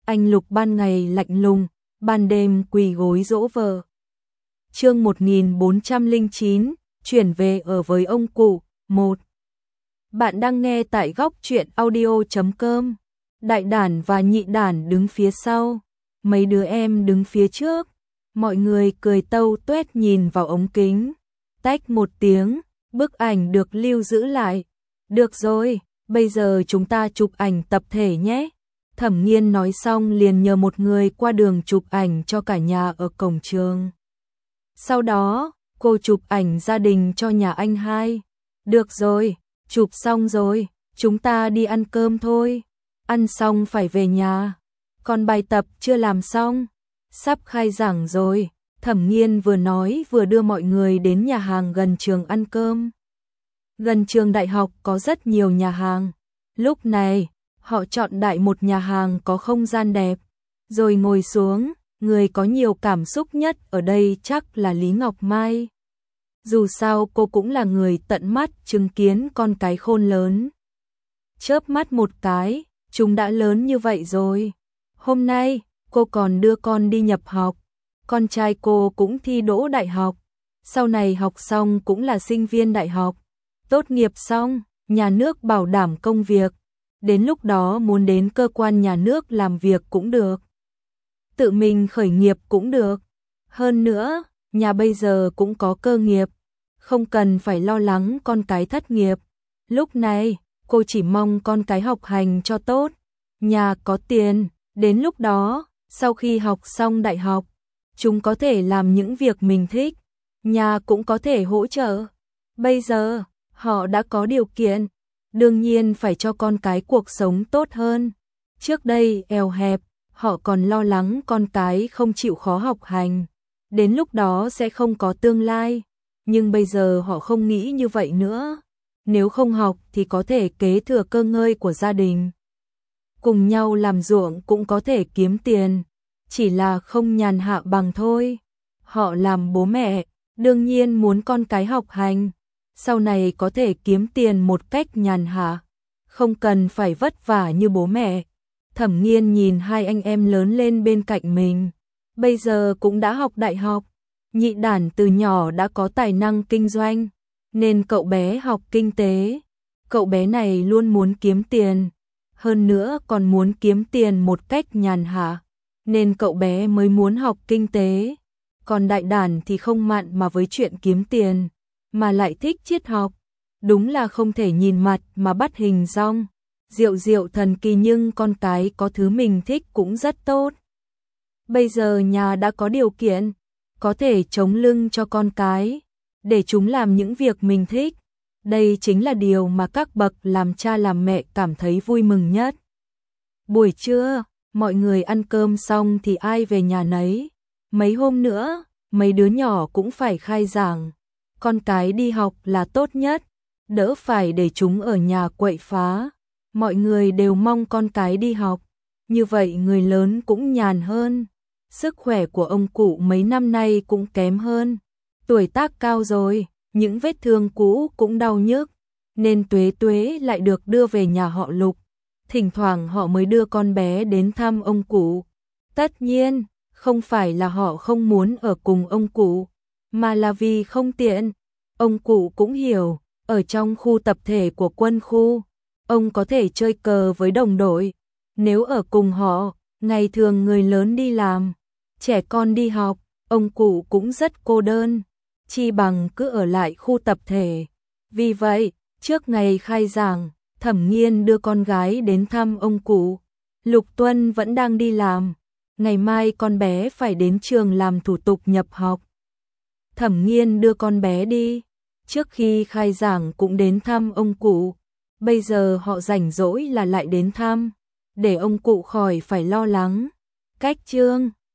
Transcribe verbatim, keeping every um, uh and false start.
anh Lục ban ngày lạnh lùng, ban đêm quỳ gối dỗ vợ. Chương một nghìn bốn trăm lẻ chín, chuyển về ở với ông cụ. một. Bạn đang nghe tại góc truyện audio chấm com. Đại đản và nhị đản đứng phía sau, mấy đứa em đứng phía trước. Mọi người cười tâu tuét nhìn vào ống kính. Tách một tiếng, bức ảnh được lưu giữ lại. Được rồi, bây giờ chúng ta chụp ảnh tập thể nhé. Thẩm Nghiên nói xong liền nhờ một người qua đường chụp ảnh cho cả nhà ở cổng trường. Sau đó, cô chụp ảnh gia đình cho nhà anh hai. Được rồi, chụp xong rồi, chúng ta đi ăn cơm thôi. Ăn xong phải về nhà. Còn bài tập chưa làm xong. Sắp khai giảng rồi. Thẩm Nghiên vừa nói vừa đưa mọi người đến nhà hàng gần trường ăn cơm. Gần trường đại học có rất nhiều nhà hàng. Lúc này, họ chọn đại một nhà hàng có không gian đẹp. Rồi ngồi xuống, người có nhiều cảm xúc nhất ở đây chắc là Lý Ngọc Mai. Dù sao cô cũng là người tận mắt chứng kiến con cái khôn lớn. Chớp mắt một cái, chúng đã lớn như vậy rồi. Hôm nay, cô còn đưa con đi nhập học. Con trai cô cũng thi đỗ đại học. Sau này học xong cũng là sinh viên đại học. Tốt nghiệp xong, nhà nước bảo đảm công việc. Đến lúc đó muốn đến cơ quan nhà nước làm việc cũng được. Tự mình khởi nghiệp cũng được. Hơn nữa, nhà bây giờ cũng có cơ nghiệp. Không cần phải lo lắng con cái thất nghiệp. Lúc này, cô chỉ mong con cái học hành cho tốt. Nhà có tiền, đến lúc đó, sau khi học xong đại học, chúng có thể làm những việc mình thích. Nhà cũng có thể hỗ trợ. Bây giờ, họ đã có điều kiện. Đương nhiên phải cho con cái cuộc sống tốt hơn. Trước đây eo hẹp, họ còn lo lắng con cái không chịu khó học hành. Đến lúc đó sẽ không có tương lai. Nhưng bây giờ họ không nghĩ như vậy nữa. Nếu không học thì có thể kế thừa cơ ngơi của gia đình. Cùng nhau làm ruộng cũng có thể kiếm tiền. Chỉ là không nhàn hạ bằng thôi. Họ làm bố mẹ, đương nhiên muốn con cái học hành. Sau này có thể kiếm tiền một cách nhàn hạ. Không cần phải vất vả như bố mẹ. Thẩm Nghiên nhìn hai anh em lớn lên bên cạnh mình. Bây giờ cũng đã học đại học. Nhị đản từ nhỏ đã có tài năng kinh doanh. Nên cậu bé học kinh tế. Cậu bé này luôn muốn kiếm tiền. Hơn nữa còn muốn kiếm tiền một cách nhàn hạ. Nên cậu bé mới muốn học kinh tế. Còn đại đản thì không mặn mà với chuyện kiếm tiền. Mà lại thích triết học. Đúng là không thể nhìn mặt mà bắt hình dong. Diệu diệu thần kỳ nhưng con cái có thứ mình thích cũng rất tốt. Bây giờ nhà đã có điều kiện, có thể chống lưng cho con cái, để chúng làm những việc mình thích. Đây chính là điều mà các bậc làm cha làm mẹ cảm thấy vui mừng nhất. Buổi trưa, mọi người ăn cơm xong thì ai về nhà nấy. Mấy hôm nữa, mấy đứa nhỏ cũng phải khai giảng. Con cái đi học là tốt nhất, đỡ phải để chúng ở nhà quậy phá. Mọi người đều mong con cái đi học, như vậy người lớn cũng nhàn hơn. Sức khỏe của ông cụ mấy năm nay cũng kém hơn. Tuổi tác cao rồi, những vết thương cũ cũng đau nhức, nên Tuế Tuế lại được đưa về nhà họ Lục. Thỉnh thoảng họ mới đưa con bé đến thăm ông cụ. Tất nhiên, không phải là họ không muốn ở cùng ông cụ, mà là vì không tiện. Ông cụ cũng hiểu, ở trong khu tập thể của quân khu, ông có thể chơi cờ với đồng đội. Nếu ở cùng họ, ngày thường người lớn đi làm, trẻ con đi học, ông cụ cũng rất cô đơn. Chi bằng cứ ở lại khu tập thể. Vì vậy, trước ngày khai giảng, Thẩm Nghiên đưa con gái đến thăm ông cụ. Lục Tuân vẫn đang đi làm. Ngày mai con bé phải đến trường làm thủ tục nhập học. Thẩm Nghiên đưa con bé đi. Trước khi khai giảng cũng đến thăm ông cụ. Bây giờ họ rảnh rỗi là lại đến thăm, để ông cụ khỏi phải lo lắng. Cách chương